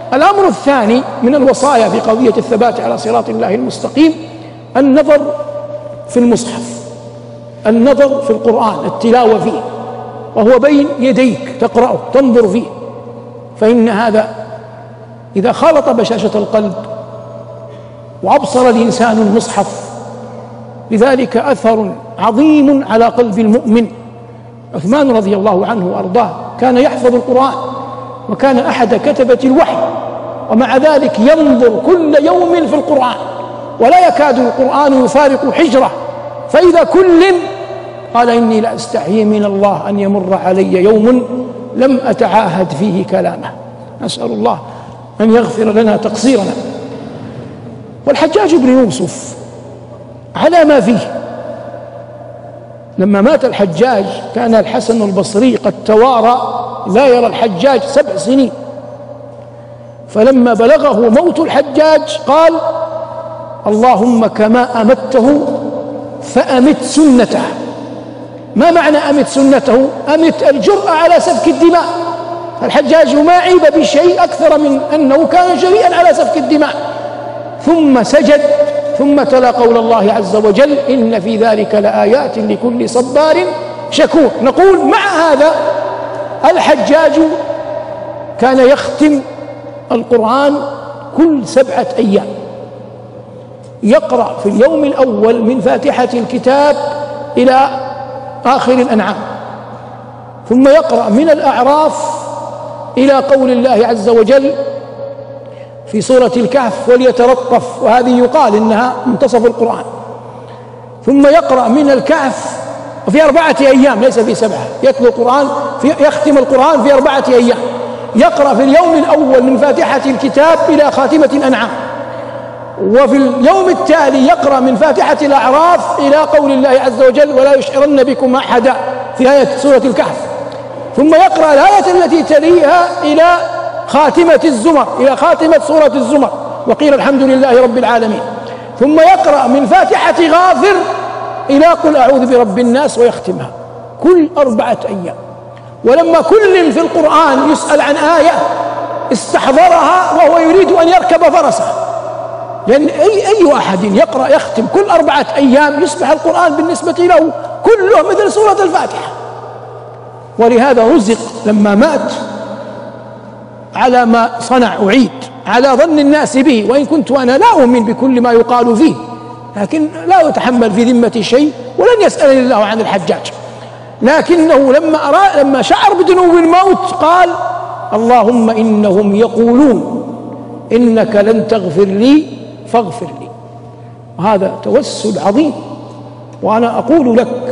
الأمر الثاني من الوصايا في قضية الثبات على صراط الله المستقيم النظر في المصحف، النظر في القرآن، التلاوة فيه، وهو بين يديك تقرأه تنظر فيه، فإن هذا إذا خالط بشاشة القلب وأبصر الإنسان المصحف لذلك أثر عظيم على قلب المؤمن. عثمان رضي الله عنه وأرضاه كان يحفظ القرآن وكان أحد كتبة الوحي، ومع ذلك ينظر كل يوم في القرآن ولا يكاد القرآن يفارق حجره، فإذا كلم قال إني لأستحيي من الله أن يمر علي يوم لم أتعاهد فيه كلامه. نسأل الله أن يغفر لنا تقصيرنا. والحجاج بن يوسف على ما فيه، لما مات الحجاج كان الحسن البصري قد توارى لا يرى الحجاج 7 سنين، فلما بلغه موت الحجاج قال اللهم كما أمته فأمت سنته. ما معنى أمت سنته؟ أمت الجرأة على سفك الدماء. الحجاج ما عيب بشيء أكثر من أنه كان جريئا على سفك الدماء. ثم سجد ثم تلا قول الله عز وجل إن في ذلك لآيات لكل صبار شكور. نقول مع هذا الحجاج كان يختم القرآن كل 7 أيام، يقرأ في اليوم الأول من فاتحة الكتاب إلى آخر الأنعام، ثم يقرأ من الأعراف إلى قول الله عز وجل في سورة الكهف وليتلطف، وهذه يقال إنها منتصف القرآن، ثم يقرأ من الكهف في 4 أيام ليس في 7، يتلو القرآن يختم القرآن في 4 أيام، يقرأ في اليوم الأول من فاتحة الكتاب إلى خاتمة الأنعام، وفي اليوم التالي يقرأ من فاتحة الأعراف إلى قول الله عز وجل ولا يشعرن بكم أحدا في آية سورة الكهف، ثم يقرأ الآية التي تليها إلى خاتمة الزمر، إلى خاتمة سورة الزمر وقيل الحمد لله رب العالمين، ثم يقرأ من فاتحة غافر إلى قل أعوذ برب الناس ويختمها كل 4 أيام. ولما كل في القرآن يسأل عن آية استحضرها وهو يريد أن يركب فرسه، لأن أي أحد يقرأ يختم كل 4 أيام يصبح القرآن بالنسبة له كله مثل سورة الفاتحة. ولهذا رزق لما مات على ما صنع أعيد على ظن الناس به، وإن كنت أنا لا أؤمن بكل ما يقال فيه، لكن لا أتحمل في ذمتي شيء ولن يسألني الله عن الحجاج، لكنه لما شعر بدنو الموت قال اللهم إنهم يقولون إنك لن تغفر لي فاغفر لي. وهذا توسل عظيم. وأنا أقول لك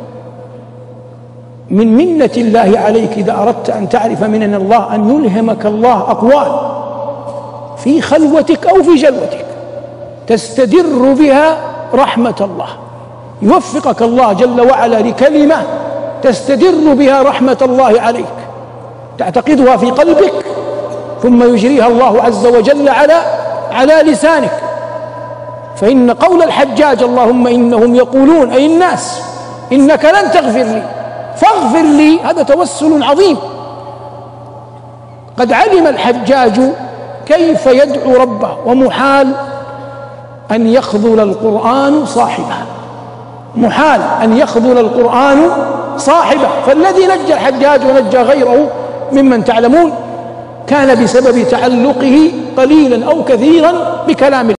من منة الله عليك إذا أردت أن تعرف منن الله أن يلهمك الله أقوال في خلوتك أو في جلوتك تستدر بها رحمة الله، يوفقك الله جل وعلا لكلمة تستدر بها رحمة الله عليك، تعتقدها في قلبك ثم يجريها الله عز وجل على لسانك. فإن قول الحجاج اللهم إنهم يقولون أي الناس إنك لن تغفر لي فاغفر لي، هذا توسل عظيم. قد علم الحجاج كيف يدعو ربه، ومحال أن يخذل القرآن صاحبه، محال أن يخذل القرآن صاحبه. فالذي نجى الحجاج ونجى غيره ممن تعلمون كان بسبب تعلقه قليلا أو كثيرا بكلام الله.